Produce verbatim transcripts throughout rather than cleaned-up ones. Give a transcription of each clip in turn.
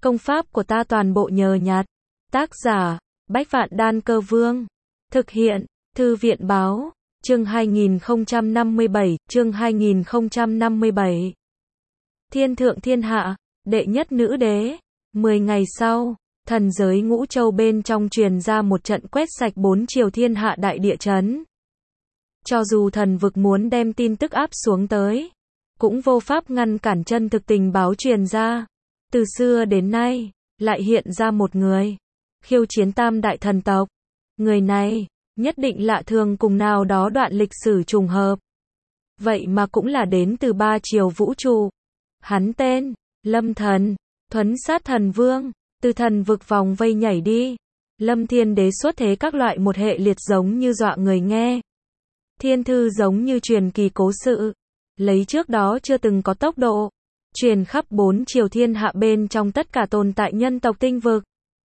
Công pháp của ta toàn bộ nhờ nhặt. Tác giả, Bách Vạn Đan Cơ Vương. Thực hiện, Thư viện Báo. Chương hai nghìn không trăm năm mươi bảy, chương hai nghìn không trăm năm mươi bảy. Thiên thượng thiên hạ, đệ nhất nữ đế. Mười ngày sau, thần giới ngũ châu bên trong truyền ra một trận quét sạch bốn chiều thiên hạ đại địa chấn. Cho dù thần vực muốn đem tin tức áp xuống tới, cũng vô pháp ngăn cản chân thực tình báo truyền ra. Từ xưa đến nay, lại hiện ra một người, khiêu chiến tam đại thần tộc. Người này, nhất định lạ thường cùng nào đó đoạn lịch sử trùng hợp. Vậy mà cũng là đến từ ba chiều vũ trụ. Hắn tên, Lâm Thần, thuấn sát thần vương, từ thần vực vòng vây nhảy đi. Lâm Thiên Đế xuất thế các loại một hệ liệt giống như dọa người nghe. Thiên thư giống như truyền kỳ cố sự, lấy trước đó chưa từng có tốc độ, truyền khắp bốn chiều thiên hạ bên trong tất cả tồn tại nhân tộc tinh vực.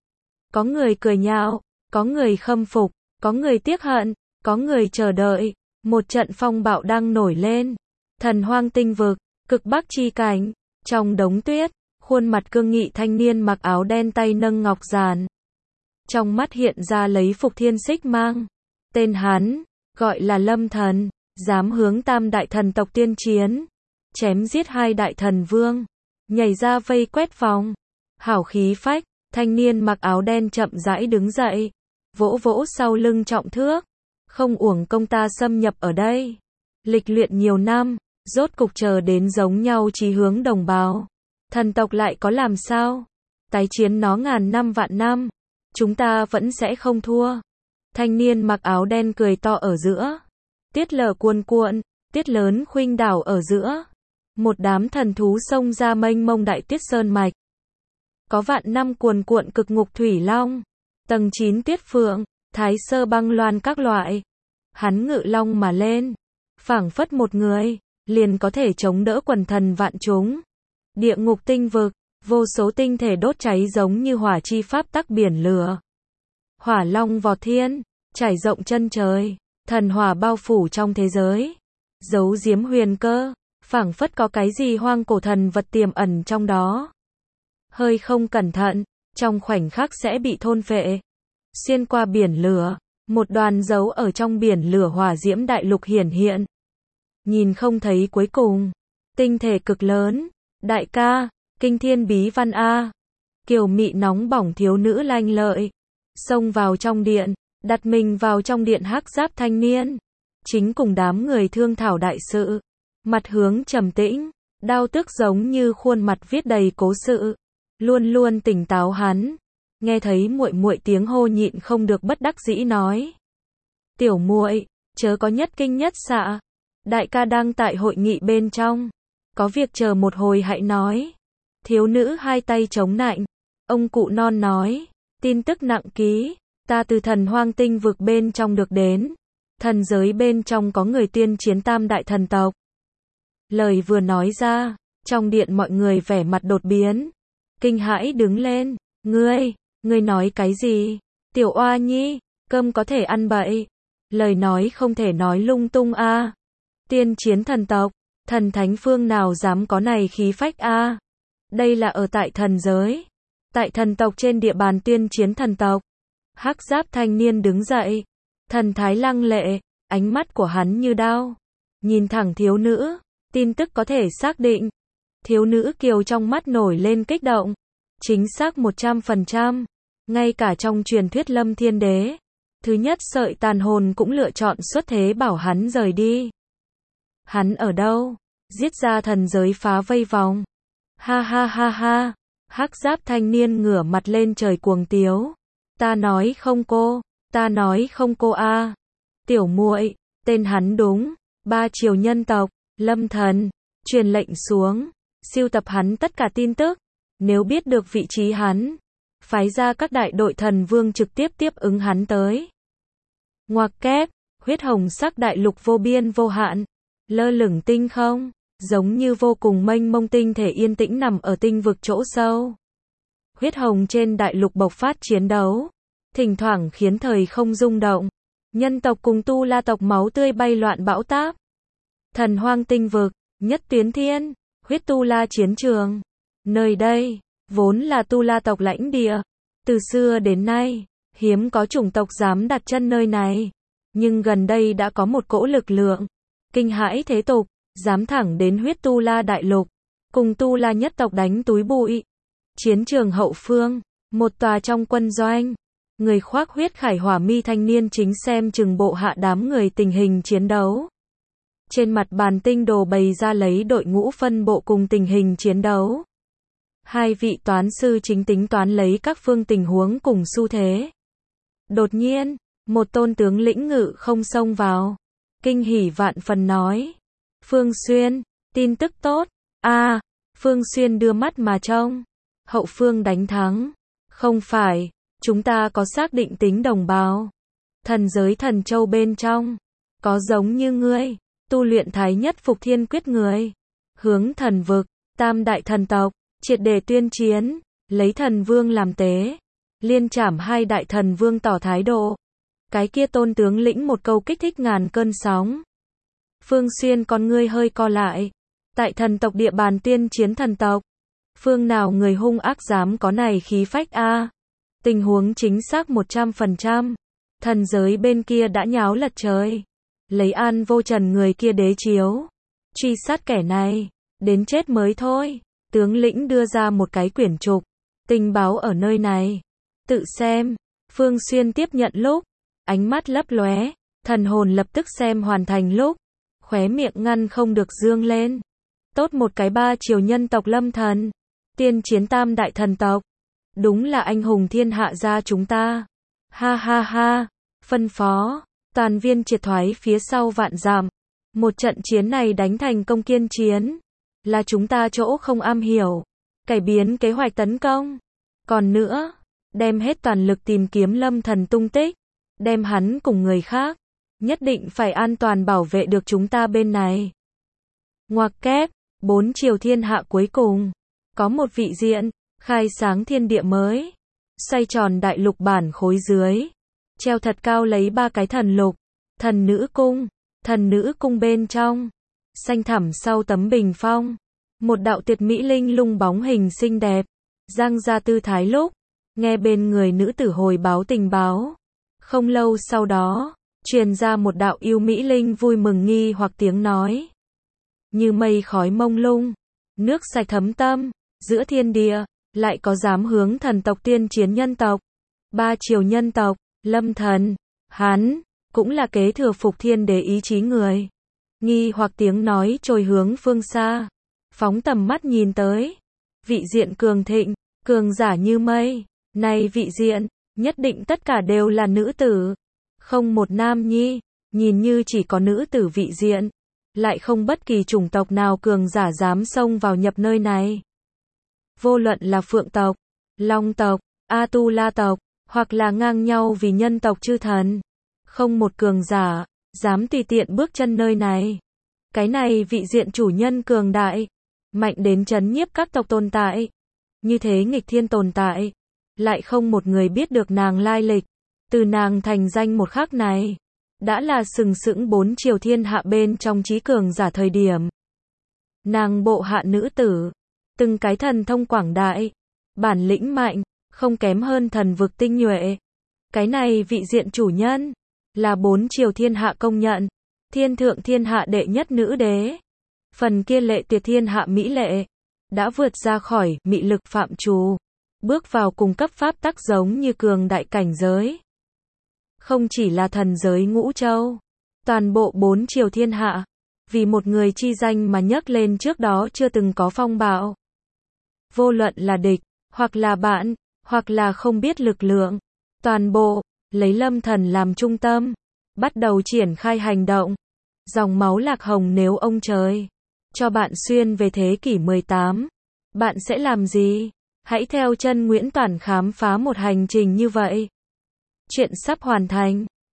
Có người cười nhạo, có người khâm phục, có người tiếc hận, có người chờ đợi. Một trận phong bạo đang nổi lên. Thần hoang tinh vực, cực bắc chi cảnh, trong đống tuyết, khuôn mặt cương nghị thanh niên mặc áo đen tay nâng ngọc giản. Trong mắt hiện ra lấy phục thiên xích mang. Tên hắn, gọi là Lâm Thần, dám hướng tam đại thần tộc tiên chiến. Chém giết hai đại thần vương, nhảy ra vây quét vòng. Hảo khí phách, thanh niên mặc áo đen chậm rãi đứng dậy, vỗ vỗ sau lưng trọng thước. Không uổng công ta xâm nhập ở đây, lịch luyện nhiều năm, rốt cục chờ đến giống nhau chí hướng đồng bào. Thần tộc lại có làm sao? Tái chiến nó ngàn năm vạn năm, chúng ta vẫn sẽ không thua. Thanh niên mặc áo đen cười to ở giữa. Tiết lở cuồn cuộn, tiết lớn khuynh đảo ở giữa. Một đám thần thú xông ra mênh mông đại tuyết sơn mạch. Có vạn năm cuồn cuộn cực ngục thủy long, tầng chín tuyết phượng, thái sơ băng loan các loại. Hắn ngự long mà lên, phảng phất một người, liền có thể chống đỡ quần thần vạn chúng. Địa ngục tinh vực, vô số tinh thể đốt cháy giống như hỏa chi pháp tắc biển lửa. Hỏa long vọt thiên, trải rộng chân trời, thần hỏa bao phủ trong thế giới. Giấu giếm huyền cơ, phảng phất có cái gì hoang cổ thần vật tiềm ẩn trong đó. Hơi không cẩn thận, trong khoảnh khắc sẽ bị thôn phệ. Xuyên qua biển lửa, một đoàn dấu ở trong biển lửa hỏa diễm đại lục hiển hiện. Nhìn không thấy cuối cùng. Tinh thể cực lớn. Đại ca, kinh thiên bí văn A. Kiều mị nóng bỏng thiếu nữ lanh lợi. Xông vào trong điện, đặt mình vào trong điện hắc giáp thanh niên. Chính cùng đám người thương thảo đại sự. Mặt hướng trầm tĩnh, đao tức giống như khuôn mặt viết đầy cố sự. Luôn luôn tỉnh táo hắn. Nghe thấy muội muội tiếng hô nhịn không được bất đắc dĩ nói. Tiểu muội, chớ có nhất kinh nhất xạ. Đại ca đang tại hội nghị bên trong. Có việc chờ một hồi hãy nói. Thiếu nữ hai tay chống nạnh. Ông cụ non nói. Tin tức nặng ký. Ta từ thần hoang tinh vực bên trong được đến. Thần giới bên trong có người tiên chiến tam đại thần tộc. Lời vừa nói ra, trong điện mọi người vẻ mặt đột biến. Kinh hãi đứng lên. Ngươi, ngươi nói cái gì? Tiểu oa nhi, cơm có thể ăn bậy. Lời nói không thể nói lung tung a. À. Tiên chiến thần tộc, thần thánh phương nào dám có này khí phách a. À. Đây là ở tại thần giới. Tại thần tộc trên địa bàn tiên chiến thần tộc. Hắc giáp thanh niên đứng dậy. Thần thái lăng lệ, ánh mắt của hắn như đao. Nhìn thẳng thiếu nữ, tin tức có thể xác định. Thiếu nữ kiều trong mắt nổi lên kích động. Chính xác một trăm phần trăm. Ngay cả trong truyền thuyết Lâm Thiên Đế, thứ nhất sợi tàn hồn cũng lựa chọn xuất thế bảo hắn rời đi. Hắn ở đâu? Giết ra thần giới phá vây vòng. Ha ha ha ha. Hắc giáp thanh niên ngửa mặt lên trời cuồng tiếu. Ta nói không cô, ta nói không cô a. À. Tiểu muội, tên hắn đúng, ba triều nhân tộc, Lâm Thần, truyền lệnh xuống, siêu tập hắn tất cả tin tức. Nếu biết được vị trí hắn, phái ra các đại đội thần vương trực tiếp tiếp ứng hắn tới. Ngoặc kép, huyết hồng sắc đại lục vô biên vô hạn, lơ lửng tinh không, giống như vô cùng mênh mông tinh thể yên tĩnh nằm ở tinh vực chỗ sâu. Huyết hồng trên đại lục bộc phát chiến đấu, thỉnh thoảng khiến thời không rung động. Nhân tộc cùng tu la tộc máu tươi bay loạn bão táp. Thần hoang tinh vực, nhất tuyến thiên, huyết tu la chiến trường. Nơi đây, vốn là Tu La tộc lãnh địa. Từ xưa đến nay, hiếm có chủng tộc dám đặt chân nơi này. Nhưng gần đây đã có một cỗ lực lượng, kinh hãi thế tục, dám thẳng đến huyết Tu La đại lục, cùng Tu La nhất tộc đánh túi bụi. Chiến trường hậu phương, một tòa trong quân doanh, người khoác huyết khải hỏa mi thanh niên chính xem chừng bộ hạ đám người tình hình chiến đấu. Trên mặt bàn tinh đồ bày ra lấy đội ngũ phân bộ cùng tình hình chiến đấu. Hai vị toán sư chính tính toán lấy các phương tình huống cùng xu thế. Đột nhiên, một tôn tướng lĩnh ngự không xông vào. Kinh hỉ vạn phần nói. Phương Xuyên, tin tức tốt. A, à, Phương Xuyên đưa mắt mà trông. Hậu phương đánh thắng. Không phải, chúng ta có xác định tính đồng bào. Thần giới thần châu bên trong. Có giống như ngươi, tu luyện thái nhất phục thiên quyết người. Hướng thần vực, tam đại thần tộc, triệt để tuyên chiến, lấy thần vương làm tế. Liên trảm hai đại thần vương tỏ thái độ. Cái kia tôn tướng lĩnh một câu kích thích ngàn cơn sóng. Phương Xuyên con ngươi hơi co lại. Tại thần tộc địa bàn tuyên chiến thần tộc. Phương nào người hung ác dám có này khí phách a? À? Tình huống chính xác một trăm phần trăm. Thần giới bên kia đã nháo lật trời. Lấy An Vô Trần người kia đế chiếu. Truy sát kẻ này. Đến chết mới thôi. Tướng lĩnh đưa ra một cái quyển trục. Tình báo ở nơi này. Tự xem. Phương Xuyên tiếp nhận lúc. Ánh mắt lấp lóe. Thần hồn lập tức xem hoàn thành lúc. Khóe miệng ngăn không được dương lên. Tốt một cái ba triều nhân tộc lâm thần. Tiên chiến tam đại thần tộc. Đúng là anh hùng thiên hạ gia chúng ta. Ha ha ha. Phân phó. Toàn viên triệt thoái phía sau vạn dặm. Một trận chiến này đánh thành công kiên chiến. Là chúng ta chỗ không am hiểu. Cải biến kế hoạch tấn công. Còn nữa, đem hết toàn lực tìm kiếm lâm thần tung tích. Đem hắn cùng người khác. Nhất định phải an toàn bảo vệ được chúng ta bên này. Ngoặc kép, bốn triều thiên hạ cuối cùng. Có một vị diện, khai sáng thiên địa mới. Xoay tròn đại lục bản khối dưới. Treo thật cao lấy ba cái thần lục. Thần nữ cung. Thần nữ cung bên trong. Xanh thẳm sau tấm bình phong. Một đạo tuyệt mỹ linh lung bóng hình xinh đẹp. Giang ra tư thái lúc. Nghe bên người nữ tử hồi báo tình báo. Không lâu sau đó. Truyền ra một đạo yêu mỹ linh vui mừng nghi hoặc tiếng nói. Như mây khói mông lung. Nước sạch thấm tâm. Giữa thiên địa. Lại có dám hướng thần tộc tiên chiến nhân tộc. Ba triều nhân tộc. Lâm thần. Hắn. Cũng là kế thừa phục thiên đế ý chí người. Nghi hoặc tiếng nói trôi hướng phương xa. Phóng tầm mắt nhìn tới. Vị diện cường thịnh. Cường giả như mây. Này vị diện. Nhất định tất cả đều là nữ tử. Không một nam nhi. Nhìn như chỉ có nữ tử vị diện. Lại không bất kỳ chủng tộc nào cường giả dám xông vào nhập nơi này. Vô luận là phượng tộc, long tộc, A-tu-la tộc, hoặc là ngang nhau vì nhân tộc chư thần. Không một cường giả, dám tùy tiện bước chân nơi này. Cái này vị diện chủ nhân cường đại, mạnh đến trấn nhiếp các tộc tồn tại. Như thế nghịch thiên tồn tại, lại không một người biết được nàng lai lịch. Từ nàng thành danh một khắc này, đã là sừng sững bốn triều thiên hạ bên trong trí cường giả thời điểm. Nàng bộ hạ nữ tử, từng cái thần thông quảng đại, bản lĩnh mạnh, không kém hơn thần vực tinh nhuệ. Cái này vị diện chủ nhân, là bốn triều thiên hạ công nhận, thiên thượng thiên hạ đệ nhất nữ đế. Phần kia lệ tuyệt thiên hạ mỹ lệ, đã vượt ra khỏi mị lực phạm trù, bước vào cùng cấp pháp tắc giống như cường đại cảnh giới. Không chỉ là thần giới ngũ châu, toàn bộ bốn triều thiên hạ, vì một người chi danh mà nhấc lên trước đó chưa từng có phong bạo. Vô luận là địch, hoặc là bạn, hoặc là không biết lực lượng, toàn bộ, lấy lâm thần làm trung tâm, bắt đầu triển khai hành động. Dòng máu lạc hồng nếu ông trời cho bạn xuyên về thế kỷ mười tám, bạn sẽ làm gì? Hãy theo chân Nguyễn Toản khám phá một hành trình như vậy. Chuyện sắp hoàn thành.